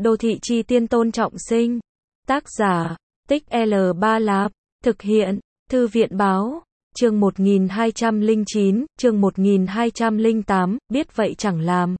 Đô thị chi tiên Tôn Trọng Sinh. Tác giả, Tích L3 Lạp. Thực hiện, Thư viện báo. Chương 1209, chương 1208, biết vậy chẳng làm.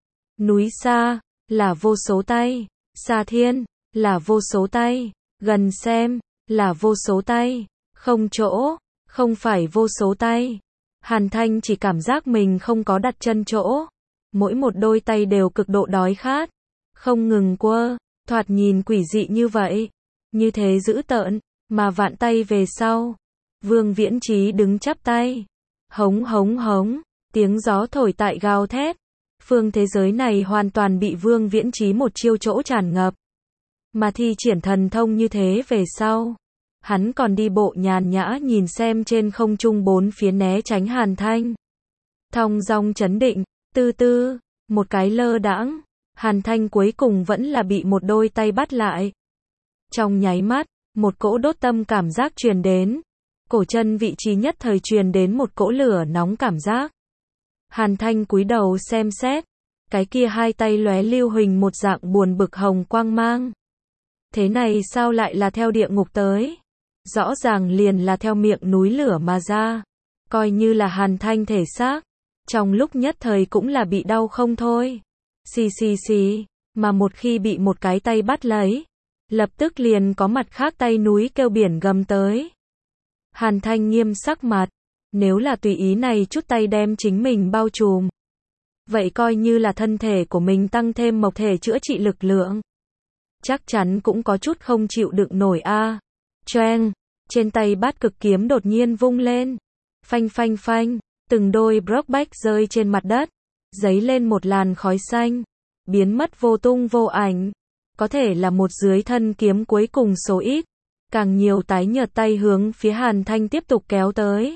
Núi xa, là vô số tay. Xa thiên, là vô số tay. Gần xem, là vô số tay. Không chỗ, không phải vô số tay. Hàn Thanh chỉ cảm giác mình không có đặt chân chỗ. Mỗi một đôi tay đều cực độ đói khát. Không ngừng quơ, thoạt nhìn quỷ dị như vậy. Như thế dữ tợn, mà vạn tay về sau. Vương Viễn Chí đứng chắp tay. Hống hống hống, tiếng gió thổi tại gào thét. Phương thế giới này hoàn toàn bị Vương Viễn Chí một chiêu chỗ tràn ngập. Mà thi triển thần thông như thế về sau. Hắn còn đi bộ nhàn nhã nhìn xem trên không trung bốn phía né tránh Hàn Thanh. Thong dong chấn định, tư tư, một cái lơ đãng. Hàn Thanh cuối cùng vẫn là bị một đôi tay bắt lại. Trong nháy mắt, một cỗ đốt tâm cảm giác truyền đến. Cổ chân vị trí nhất thời truyền đến một cỗ lửa nóng cảm giác. Hàn Thanh cúi đầu xem xét. Cái kia hai tay lóe lưu huỳnh một dạng buồn bực hồng quang mang. Thế này sao lại là theo địa ngục tới? Rõ ràng liền là theo miệng núi lửa mà ra. Coi như là Hàn Thanh thể xác. Trong lúc nhất thời cũng là bị đau không thôi. Xì xì xì, mà một khi bị một cái tay bắt lấy, lập tức liền có mặt khác tay núi kêu biển gầm tới. Hàn Thanh nghiêm sắc mặt, nếu là tùy ý này chút tay đem chính mình bao trùm, vậy coi như là thân thể của mình tăng thêm mộc thể chữa trị lực lượng. Chắc chắn cũng có chút không chịu đựng nổi a. Choeng, trên tay bát cực kiếm đột nhiên vung lên. Phanh phanh phanh, từng đôi blockback rơi trên mặt đất. Giấy lên một làn khói xanh, biến mất vô tung vô ảnh. Có thể là một dưới thân kiếm cuối cùng số ít, càng nhiều tái nhợt tay hướng phía Hàn Thanh tiếp tục kéo tới.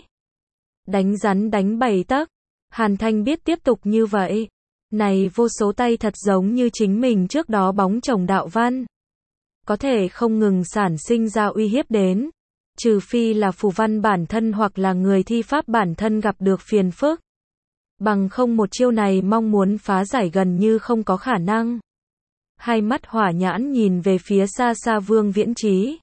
Đánh rắn đánh 7 tấc, Hàn Thanh biết tiếp tục như vậy. Này vô số tay thật giống như chính mình trước đó bóng chồng đạo văn. Có thể không ngừng sản sinh ra uy hiếp đến. Trừ phi là phù văn bản thân hoặc là người thi pháp bản thân gặp được phiền phức. Bằng không một chiêu này mong muốn phá giải gần như không có khả năng. Hai mắt hỏa nhãn nhìn về phía xa xa Vương Viễn Chí.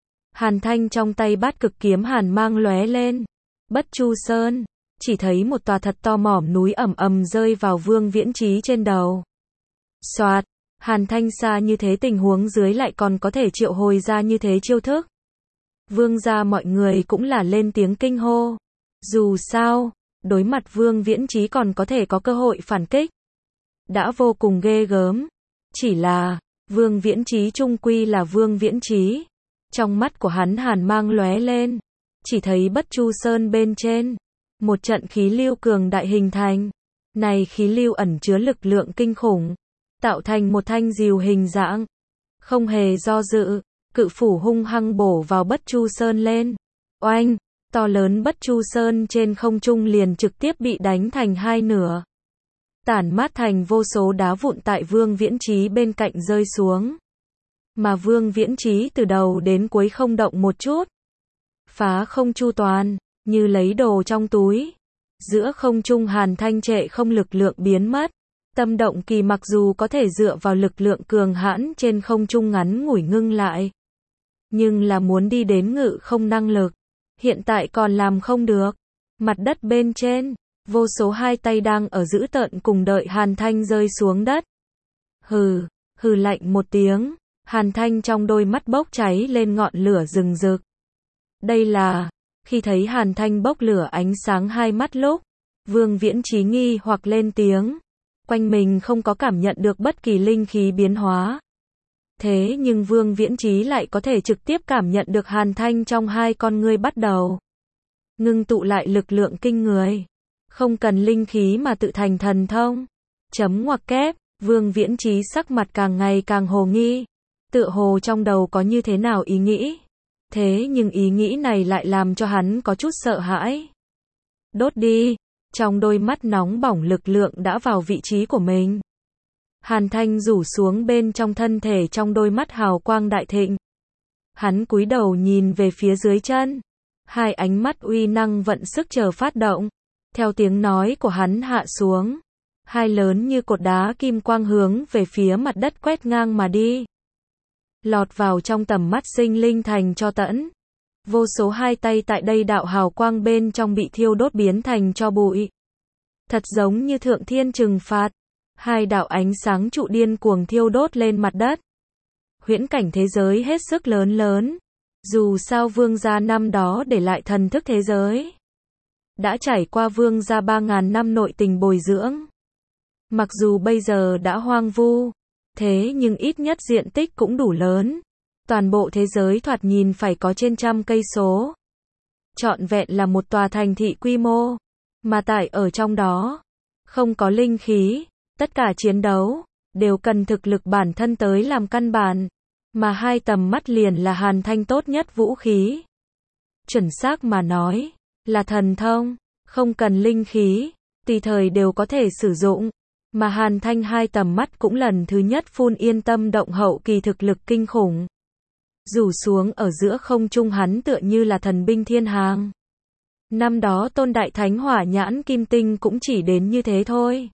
Hàn Thanh trong tay bát cực kiếm hàn mang lóe lên. Bất Chu Sơn, chỉ thấy một tòa thật to mỏm núi ầm ầm rơi vào Vương Viễn Chí trên đầu. Soạt, Hàn Thanh xa như thế tình huống dưới lại còn có thể triệu hồi ra như thế chiêu thức. Vương gia mọi người cũng là lên tiếng kinh hô. Dù sao, đối mặt Vương Viễn Chí còn có thể có cơ hội phản kích. Đã vô cùng ghê gớm. Chỉ là, Vương Viễn Chí trung quy là Vương Viễn Chí. Trong mắt của hắn hàn mang lóe lên. Chỉ thấy Bất Chu Sơn bên trên. Một trận khí lưu cường đại hình thành. Này khí lưu ẩn chứa lực lượng kinh khủng. Tạo thành một thanh diều hình dạng. Không hề do dự, cự phủ hung hăng bổ vào Bất Chu Sơn lên. Oanh! To lớn Bất Chu Sơn trên không trung liền trực tiếp bị đánh thành hai nửa. Tản mát thành vô số đá vụn tại Vương Viễn Chí bên cạnh rơi xuống. Mà Vương Viễn Chí từ đầu đến cuối không động một chút. Phá không chu toàn, như lấy đồ trong túi. Giữa không trung Hàn Thanh trệ không lực lượng biến mất. Tâm động kỳ mặc dù có thể dựa vào lực lượng cường hãn trên không trung ngắn ngủi ngưng lại. Nhưng là muốn đi đến ngự không năng lực. Hiện tại còn làm không được. Mặt đất bên trên, vô số hai tay đang ở giữ tợn cùng đợi Hàn Thanh rơi xuống đất. Hừ, hừ lạnh một tiếng, Hàn Thanh trong đôi mắt bốc cháy lên ngọn lửa rừng rực. Đây là, khi thấy Hàn Thanh bốc lửa ánh sáng hai mắt lúc, Vương Viễn Chí nghi hoặc lên tiếng. Quanh mình không có cảm nhận được bất kỳ linh khí biến hóa. Thế nhưng Vương Viễn Chí lại có thể trực tiếp cảm nhận được Hàn Thanh trong hai con ngươi bắt đầu ngưng tụ lại lực lượng kinh người. Không cần linh khí mà tự thành thần thông. Chấm ngoặc kép, Vương Viễn Chí sắc mặt càng ngày càng hồ nghi. Tựa hồ trong đầu có như thế nào ý nghĩ. Thế nhưng ý nghĩ này lại làm cho hắn có chút sợ hãi. Đốt đi, trong đôi mắt nóng bỏng lực lượng đã vào vị trí của mình. Hàn Thanh rủ xuống bên trong thân thể trong đôi mắt hào quang đại thịnh. Hắn cúi đầu nhìn về phía dưới chân. Hai ánh mắt uy năng vận sức chờ phát động. Theo tiếng nói của hắn hạ xuống. hai lớn như cột đá kim quang hướng về phía mặt đất quét ngang mà đi. Lọt vào trong tầm mắt sinh linh thành tro tẫn. Vô số hai tay tại đây đạo hào quang bên trong bị thiêu đốt biến thành tro bụi. Thật giống như thượng thiên trừng phạt. Hai đạo ánh sáng trụ điên cuồng thiêu đốt lên mặt đất. Huyễn cảnh thế giới hết sức lớn lớn. Dù sao vương gia năm đó để lại thần thức thế giới. Đã trải qua vương gia 3.000 năm nội tình bồi dưỡng. Mặc dù bây giờ đã hoang vu, thế nhưng ít nhất diện tích cũng đủ lớn. Toàn bộ thế giới thoạt nhìn phải có trên 100 cây số. Trọn vẹn là một tòa thành thị quy mô. Mà tại ở trong đó, không có linh khí, tất cả chiến đấu, đều cần thực lực bản thân tới làm căn bản. Mà hai tầm mắt liền là Hàn Thanh tốt nhất vũ khí. Chuẩn xác mà nói, là thần thông, không cần linh khí, tùy thời đều có thể sử dụng. Mà Hàn Thanh hai tầm mắt cũng lần thứ nhất phun yên tâm động hậu kỳ thực lực kinh khủng. Rủ xuống ở giữa không trung hắn tựa như là thần binh thiên hàng. Năm đó tôn đại thánh hỏa nhãn kim tinh cũng chỉ đến như thế thôi.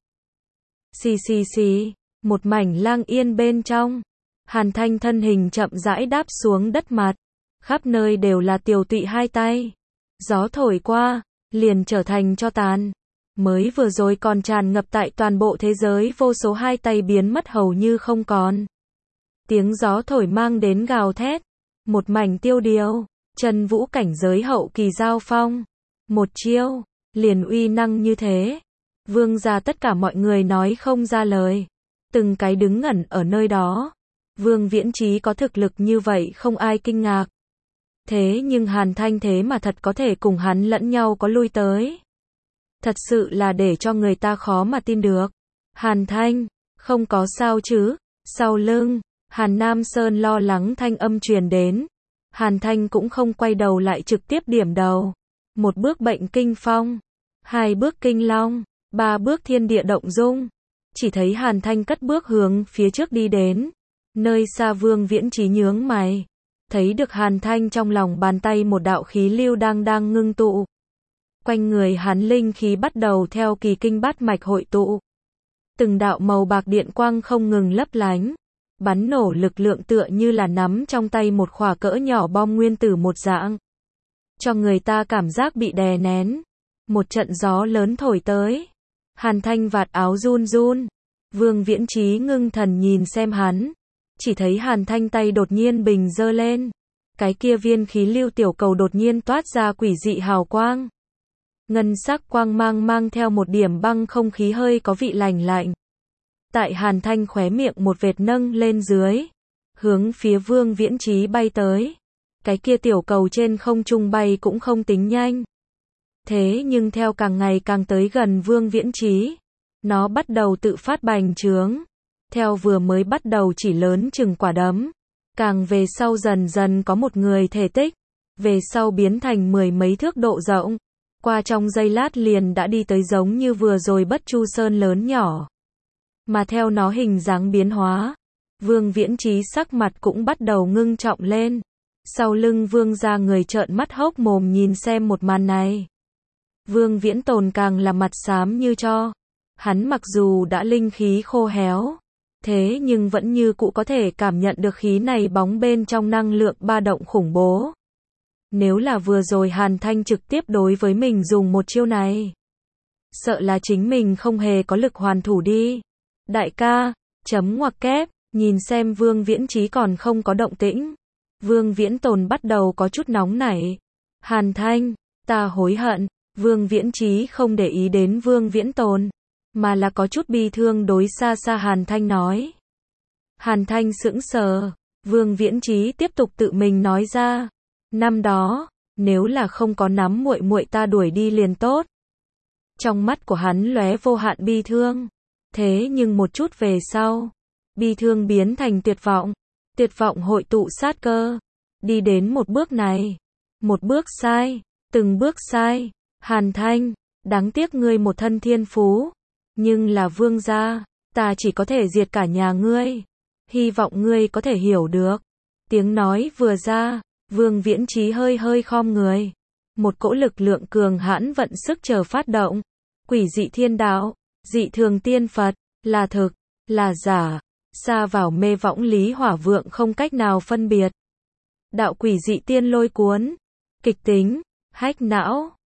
Xì xì xì, một mảnh lang yên bên trong. Hàn Thanh thân hình chậm rãi đáp xuống đất mặt. Khắp nơi đều là tiều tụy hai tay. Gió thổi qua, liền trở thành tro tàn. Mới vừa rồi còn tràn ngập tại toàn bộ thế giới vô số hai tay biến mất hầu như không còn. Tiếng gió thổi mang đến gào thét. Một mảnh tiêu điều. Chân vũ cảnh giới hậu kỳ giao phong. Một chiêu, liền uy năng như thế. Vương gia tất cả mọi người nói không ra lời. Từng cái đứng ngẩn ở nơi đó. Vương Viễn Chí có thực lực như vậy không ai kinh ngạc. Thế nhưng Hàn Thanh thế mà thật có thể cùng hắn lẫn nhau có lui tới. Thật sự là để cho người ta khó mà tin được. Hàn Thanh, không có sao chứ? Sau lưng, Hàn Nam Sơn lo lắng thanh âm truyền đến. Hàn Thanh cũng không quay đầu lại trực tiếp điểm đầu. Một bước bệnh kinh phong, hai bước kinh long, ba bước thiên địa động dung. Chỉ thấy Hàn Thanh cất bước hướng phía trước đi đến. Nơi xa Vương Viễn Chí nhướng mày. Thấy được Hàn Thanh trong lòng bàn tay một đạo khí lưu đang ngưng tụ. Quanh người hắn linh khí bắt đầu theo kỳ kinh bát mạch hội tụ. Từng đạo màu bạc điện quang không ngừng lấp lánh. Bắn nổ lực lượng tựa như là nắm trong tay một khỏa cỡ nhỏ bom nguyên tử một dạng. Cho người ta cảm giác bị đè nén. Một trận gió lớn thổi tới. Hàn Thanh vạt áo run run. Vương Viễn Chí ngưng thần nhìn xem hắn. Chỉ thấy Hàn Thanh tay đột nhiên bình giơ lên. Cái kia viên khí lưu tiểu cầu đột nhiên toát ra quỷ dị hào quang. Ngân sắc quang mang mang theo một điểm băng không khí hơi có vị lạnh lạnh. Tại Hàn Thanh khóe miệng một vệt nâng lên dưới. Hướng phía Vương Viễn Chí bay tới. Cái kia tiểu cầu trên không trung bay cũng không tính nhanh. Thế nhưng theo càng ngày càng tới gần Vương Viễn Chí, nó bắt đầu tự phát bành trướng. Theo vừa mới bắt đầu chỉ lớn chừng quả đấm, càng về sau dần dần có một người thể tích, về sau biến thành 10 mấy thước độ rộng. Qua trong giây lát liền đã đi tới giống như vừa rồi Bất Chu Sơn lớn nhỏ. Mà theo nó hình dáng biến hóa, Vương Viễn Chí sắc mặt cũng bắt đầu ngưng trọng lên. Sau lưng Vương gia người trợn mắt hốc mồm nhìn xem một màn này. Vương Viễn Tồn càng là mặt xám như tro. Hắn mặc dù đã linh khí khô héo, thế nhưng vẫn như cũ có thể cảm nhận được khí này bóng bên trong năng lượng ba động khủng bố. Nếu là vừa rồi Hàn Thanh trực tiếp đối với mình dùng một chiêu này, sợ là chính mình không hề có lực hoàn thủ đi. Đại ca, chấm ngoặc kép, nhìn xem Vương Viễn Chí còn không có động tĩnh. Vương Viễn Tồn bắt đầu có chút nóng nảy. Hàn Thanh, ta hối hận. Vương Viễn Chí không để ý đến Vương Viễn Tồn, mà là có chút bi thương đối xa xa Hàn Thanh nói. Hàn Thanh sững sờ. Vương Viễn Chí tiếp tục tự mình nói ra. Năm đó, nếu là không có nắm muội muội ta đuổi đi liền tốt. Trong mắt của hắn lóe vô hạn bi thương. Thế nhưng một chút về sau, bi thương biến thành tuyệt vọng. Tuyệt vọng hội tụ sát cơ. Đi đến một bước này. Một bước sai. Từng bước sai. Hàn Thanh, đáng tiếc ngươi một thân thiên phú. Nhưng là vương gia, ta chỉ có thể diệt cả nhà ngươi. Hy vọng ngươi có thể hiểu được. Tiếng nói vừa ra, Vương Viễn Chí hơi khom người. Một cỗ lực lượng cường hãn vận sức chờ phát động. Quỷ dị thiên đạo, Dị thường tiên Phật, là thực, là giả, sa vào mê võng lý hỏa vượng không cách nào phân biệt. Đạo quỷ dị tiên lôi cuốn, kịch tính, hách não.